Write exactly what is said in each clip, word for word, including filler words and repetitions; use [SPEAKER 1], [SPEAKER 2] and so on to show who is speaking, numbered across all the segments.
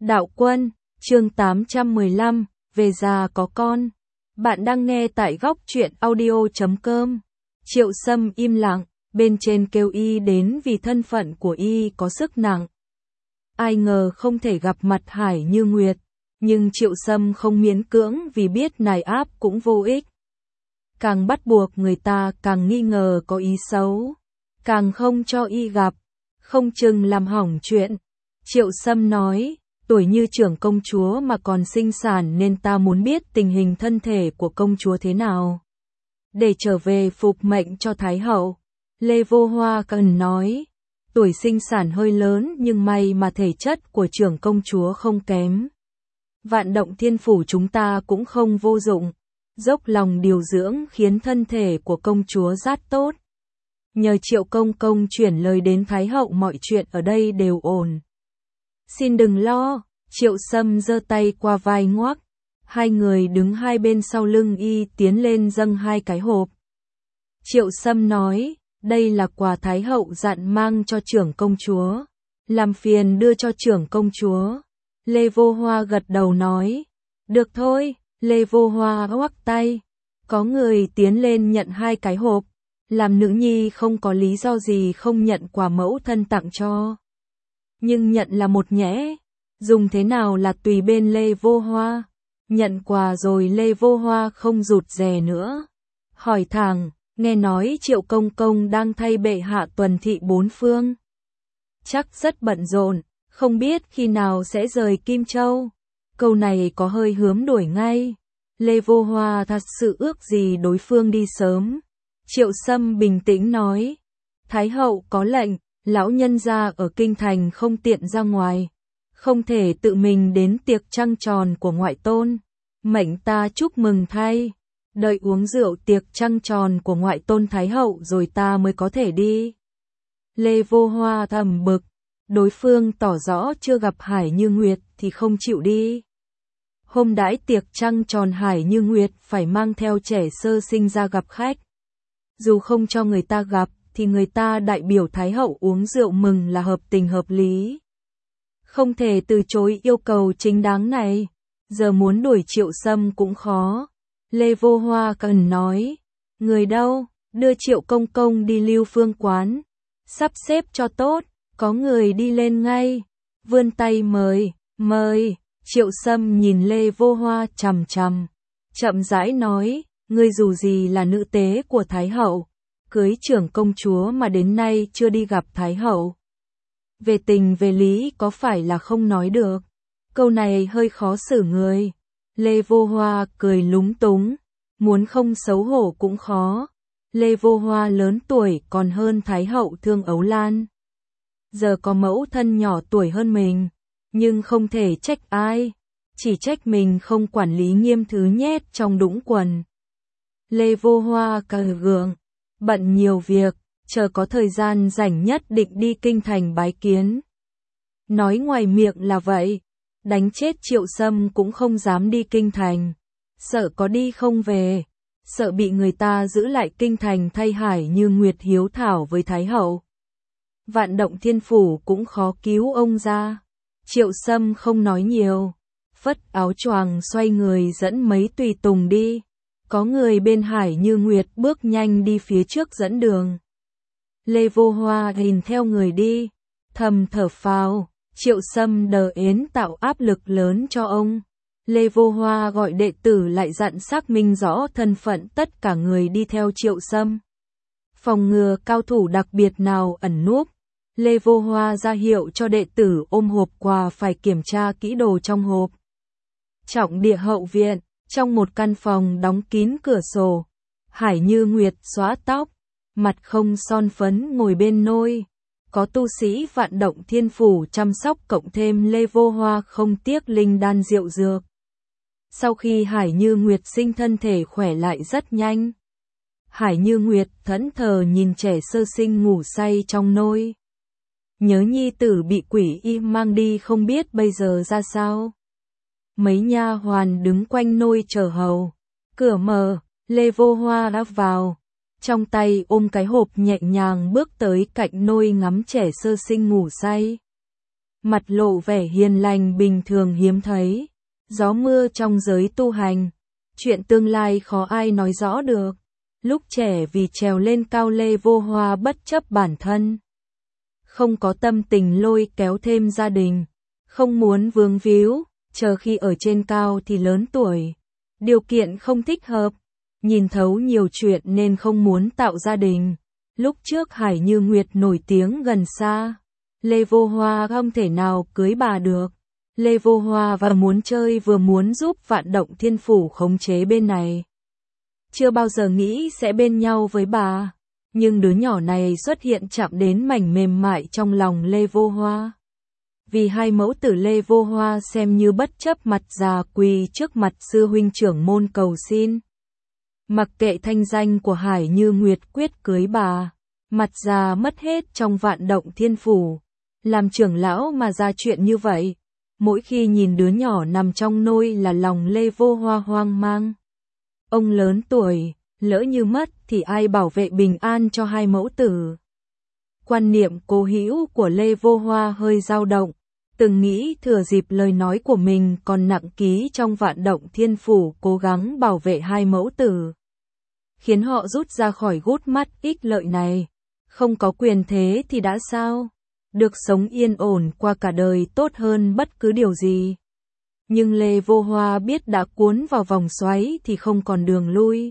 [SPEAKER 1] Đạo Quân, chương tám trăm mười lăm, về già có con. Bạn đang nghe tại góc truyện audio chấm com. Triệu Sâm im lặng, bên trên kêu y đến vì thân phận của y có sức nặng. Ai ngờ không thể gặp mặt Hải Như Nguyệt, nhưng Triệu Sâm không miễn cưỡng vì biết nài áp cũng vô ích. Càng bắt buộc người ta càng nghi ngờ có ý xấu, càng không cho y gặp, không chừng làm hỏng chuyện. Triệu Sâm nói, tuổi như trưởng công chúa mà còn sinh sản nên ta muốn biết tình hình thân thể của công chúa thế nào, để trở về phục mệnh cho Thái hậu. Lê Vô Hoa cần nói, tuổi sinh sản hơi lớn nhưng may mà thể chất của trưởng công chúa không kém. Vạn Động Thiên Phủ chúng ta cũng không vô dụng, dốc lòng điều dưỡng khiến thân thể của công chúa rất tốt. Nhờ Triệu công công chuyển lời đến Thái hậu mọi chuyện ở đây đều ổn. Xin đừng lo, Triệu Sâm giơ tay qua vai ngoắc. Hai người đứng hai bên sau lưng y tiến lên dâng hai cái hộp. Triệu Sâm nói, đây là quà Thái hậu dặn mang cho trưởng công chúa, làm phiền đưa cho trưởng công chúa. Lê Vô Hoa gật đầu nói, được thôi. Lê Vô Hoa ngoắc tay, có người tiến lên nhận hai cái hộp, làm nữ nhi không có lý do gì không nhận quà mẫu thân tặng cho. Nhưng nhận là một nhẽ, dùng thế nào là tùy bên Lê Vô Hoa. Nhận quà rồi Lê Vô Hoa không rụt rè nữa, hỏi thẳng, nghe nói Triệu công công đang thay bệ hạ tuần thị bốn phương, chắc rất bận rộn, không biết khi nào sẽ rời Kim Châu. Câu này có hơi hớm đuổi ngay. Lê Vô Hoa thật sự ước gì đối phương đi sớm. Triệu Sâm bình tĩnh nói, Thái hậu có lệnh, lão nhân gia ở kinh thành không tiện ra ngoài, không thể tự mình đến tiệc trăng tròn của ngoại tôn. Mệnh ta chúc mừng thay, đợi uống rượu tiệc trăng tròn của ngoại tôn Thái hậu rồi ta mới có thể đi. Lê Vô Hoa thầm bực, đối phương tỏ rõ chưa gặp Hải Như Nguyệt thì không chịu đi. Hôm đãi tiệc trăng tròn Hải Như Nguyệt phải mang theo trẻ sơ sinh ra gặp khách. Dù không cho người ta gặp thì người ta đại biểu Thái hậu uống rượu mừng là hợp tình hợp lý. Không thể từ chối yêu cầu chính đáng này. Giờ muốn đuổi Triệu Sâm cũng khó. Lê Vô Hoa cần nói, người đâu, đưa Triệu công công đi Lưu Phương quán, sắp xếp cho tốt. Có người đi lên ngay, vươn tay mời, mời. Triệu Sâm nhìn Lê Vô Hoa chằm chằm, chậm rãi nói, ngươi dù gì là nữ tế của Thái hậu, cưới trưởng công chúa mà đến nay chưa đi gặp Thái hậu. Về tình về lý có phải là không nói được? Câu này hơi khó xử người. Lê Vô Hoa cười lúng túng, muốn không xấu hổ cũng khó. Lê Vô Hoa lớn tuổi còn hơn Thái hậu Thương Ấu Lan. Giờ có mẫu thân nhỏ tuổi hơn mình, nhưng không thể trách ai, chỉ trách mình không quản lý nghiêm thứ nhét trong đũng quần. Lê Vô Hoa cờ gượng, bận nhiều việc, chờ có thời gian rảnh nhất định đi kinh thành bái kiến. Nói ngoài miệng là vậy, đánh chết Triệu Sâm cũng không dám đi kinh thành, sợ có đi không về, sợ bị người ta giữ lại kinh thành thay Hải Như Nguyệt hiếu thảo với Thái hậu. Vạn Động Thiên Phủ cũng khó cứu ông ra. Triệu Sâm không nói nhiều, phất áo choàng xoay người dẫn mấy tùy tùng đi. Có người bên Hải Như Nguyệt bước nhanh đi phía trước dẫn đường. Lê Vô Hoa nhìn theo người đi, thầm thở phào. Triệu Sâm đờ ến tạo áp lực lớn cho ông. Lê Vô Hoa gọi đệ tử lại dặn xác minh rõ thân phận tất cả người đi theo Triệu Sâm, phòng ngừa cao thủ đặc biệt nào ẩn núp. Lê Vô Hoa ra hiệu cho đệ tử ôm hộp quà phải kiểm tra kỹ đồ trong hộp. Trọng địa hậu viện, trong một căn phòng đóng kín cửa sổ, Hải Như Nguyệt xóa tóc, mặt không son phấn ngồi bên nôi. Có tu sĩ Vạn Động Thiên Phủ chăm sóc cộng thêm Lê Vô Hoa không tiếc linh đan rượu dược. Sau khi Hải Như Nguyệt sinh thân thể khỏe lại rất nhanh. Hải Như Nguyệt thẫn thờ nhìn trẻ sơ sinh ngủ say trong nôi. Nhớ nhi tử bị quỷ y mang đi không biết bây giờ ra sao. Mấy nha hoàn đứng quanh nôi chờ hầu. Cửa mở, Lê Vô Hoa đã vào. Trong tay ôm cái hộp nhẹ nhàng bước tới cạnh nôi ngắm trẻ sơ sinh ngủ say. mặt lộ vẻ hiền lành bình thường hiếm thấy. Gió mưa trong giới tu hành, chuyện tương lai khó ai nói rõ được. Lúc trẻ vì trèo lên cao Lê Vô Hoa bất chấp bản thân, không có tâm tình lôi kéo thêm gia đình, không muốn vướng víu, chờ khi ở trên cao thì lớn tuổi, điều kiện không thích hợp, nhìn thấu nhiều chuyện nên không muốn tạo gia đình. Lúc trước Hải Như Nguyệt nổi tiếng gần xa, Lê Vô Hoa không thể nào cưới bà được. Lê Vô Hoa và muốn chơi vừa muốn giúp Vạn Động Thiên Phủ khống chế bên này. Chưa bao giờ nghĩ sẽ bên nhau với bà, nhưng đứa nhỏ này xuất hiện chạm đến mảnh mềm mại trong lòng Lê Vô Hoa. Vì hai mẫu tử Lê Vô Hoa xem như bất chấp mặt già quỳ trước mặt sư huynh trưởng môn cầu xin. Mặc kệ thanh danh của Hải Như Nguyệt quyết cưới bà, mặt già mất hết trong Vạn Động Thiên Phủ. Làm trưởng lão mà ra chuyện như vậy, mỗi khi nhìn đứa nhỏ nằm trong nôi là lòng Lê Vô Hoa hoang mang. Ông lớn tuổi, lỡ như mất thì ai bảo vệ bình an cho hai mẫu tử. Quan niệm cố hữu của Lê Vô Hoa hơi dao động, từng nghĩ thừa dịp lời nói của mình còn nặng ký trong Vạn Động Thiên Phủ cố gắng bảo vệ hai mẫu tử, khiến họ rút ra khỏi gút mắt ích lợi này. Không có quyền thế thì đã sao? Được sống yên ổn qua cả đời tốt hơn bất cứ điều gì. Nhưng Lê Vô Hoa biết đã cuốn vào vòng xoáy thì không còn đường lui.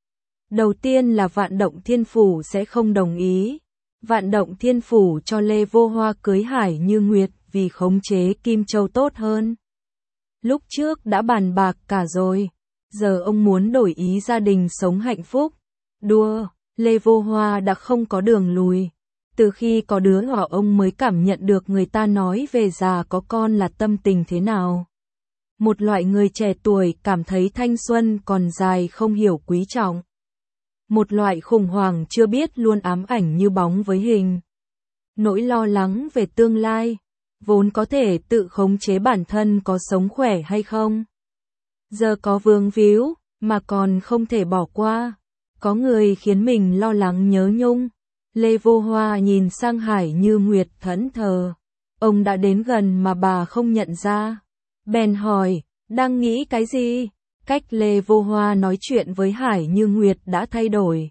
[SPEAKER 1] Đầu tiên là Vạn Động Thiên Phủ sẽ không đồng ý. Vạn Động Thiên Phủ cho Lê Vô Hoa cưới Hải Như Nguyệt vì khống chế Kim Châu tốt hơn. Lúc trước đã bàn bạc cả rồi, giờ ông muốn đổi ý gia đình sống hạnh phúc. Đùa, Lê Vô Hoa đã không có đường lùi. Từ khi có đứa nhỏ ông mới cảm nhận được người ta nói về già có con là tâm tình thế nào. Một loại người trẻ tuổi cảm thấy thanh xuân còn dài không hiểu quý trọng. Một loại khủng hoảng chưa biết luôn ám ảnh như bóng với hình. Nỗi lo lắng về tương lai, vốn có thể tự khống chế bản thân có sống khỏe hay không. Giờ có vướng víu, mà còn không thể bỏ qua. Có người khiến mình lo lắng nhớ nhung. Lê Vô Hoa nhìn sang Hải Như Nguyệt thẫn thờ. Ông đã đến gần mà bà không nhận ra. Bèn hỏi, đang nghĩ cái gì? Cách Lê Vô Hoa nói chuyện với Hải Như Nguyệt đã thay đổi.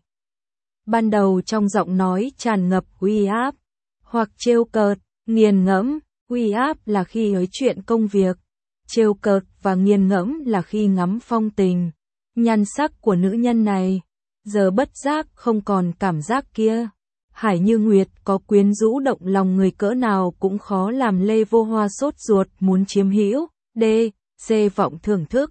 [SPEAKER 1] Ban đầu trong giọng nói tràn ngập uy áp, hoặc trêu cợt, nghiền ngẫm. Uy áp là khi nói chuyện công việc, trêu cợt và nghiền ngẫm là khi ngắm phong tình, nhan sắc của nữ nhân này. Giờ bất giác không còn cảm giác kia. Hải Như Nguyệt có quyến rũ động lòng người cỡ nào cũng khó làm Lê Vô Hoa sốt ruột muốn chiếm hữu. D. C. Vọng thưởng thức.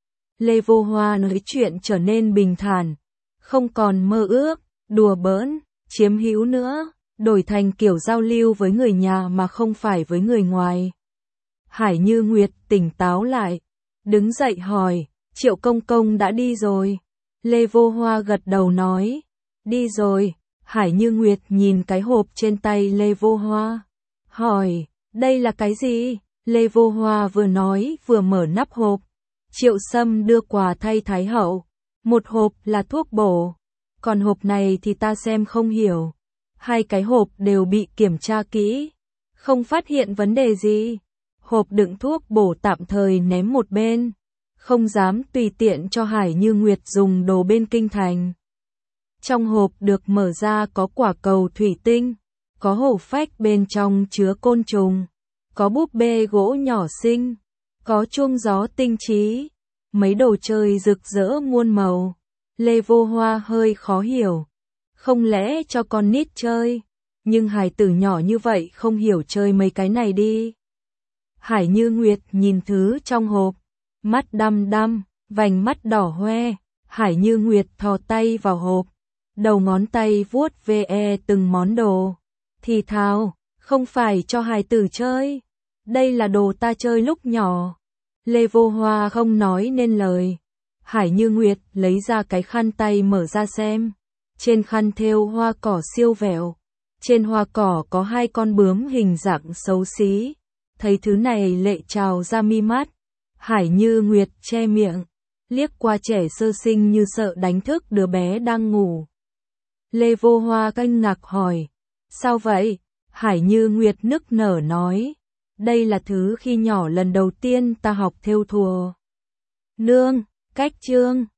[SPEAKER 1] Lê Vô Hoa nói chuyện trở nên bình thản, không còn mơ ước, đùa bỡn, chiếm hữu nữa, đổi thành kiểu giao lưu với người nhà mà không phải với người ngoài. Hải Như Nguyệt tỉnh táo lại, đứng dậy hỏi, Triệu công công đã đi rồi? Lê Vô Hoa gật đầu nói, đi rồi. Hải Như Nguyệt nhìn cái hộp trên tay Lê Vô Hoa, hỏi, đây là cái gì? Lê Vô Hoa vừa nói vừa mở nắp hộp. Triệu Sâm đưa quà thay Thái hậu, một hộp là thuốc bổ, còn hộp này thì ta xem không hiểu. Hai cái hộp đều bị kiểm tra kỹ, không phát hiện vấn đề gì. Hộp đựng thuốc bổ tạm thời ném một bên, không dám tùy tiện cho Hải Như Nguyệt dùng đồ bên kinh thành. Trong hộp được mở ra có quả cầu thủy tinh, có hổ phách bên trong chứa côn trùng, có búp bê gỗ nhỏ xinh, có chuông gió tinh trí, mấy đồ chơi rực rỡ muôn màu. Lê Vô Hoa hơi khó hiểu, không lẽ cho con nít chơi, nhưng hài tử nhỏ như vậy không hiểu chơi mấy cái này đi. Hải Như Nguyệt nhìn thứ trong hộp, mắt đăm đăm, vành mắt đỏ hoe. Hải Như Nguyệt thò tay vào hộp, đầu ngón tay vuốt ve từng món đồ, thì thào, không phải cho hài tử chơi, đây là đồ ta chơi lúc nhỏ. Lê Vô Hoa không nói nên lời. Hải Như Nguyệt lấy ra cái khăn tay mở ra xem, trên khăn thêu hoa cỏ siêu vẹo, trên hoa cỏ có hai con bướm hình dạng xấu xí. Thấy thứ này lệ trào ra mi mắt. Hải Như Nguyệt che miệng, liếc qua trẻ sơ sinh như sợ đánh thức đứa bé đang ngủ. Lê Vô Hoa kinh ngạc hỏi, sao vậy? Hải Như Nguyệt nức nở nói, Đây là thứ khi nhỏ lần đầu tiên ta học thêu thùa. Nương, cách chương.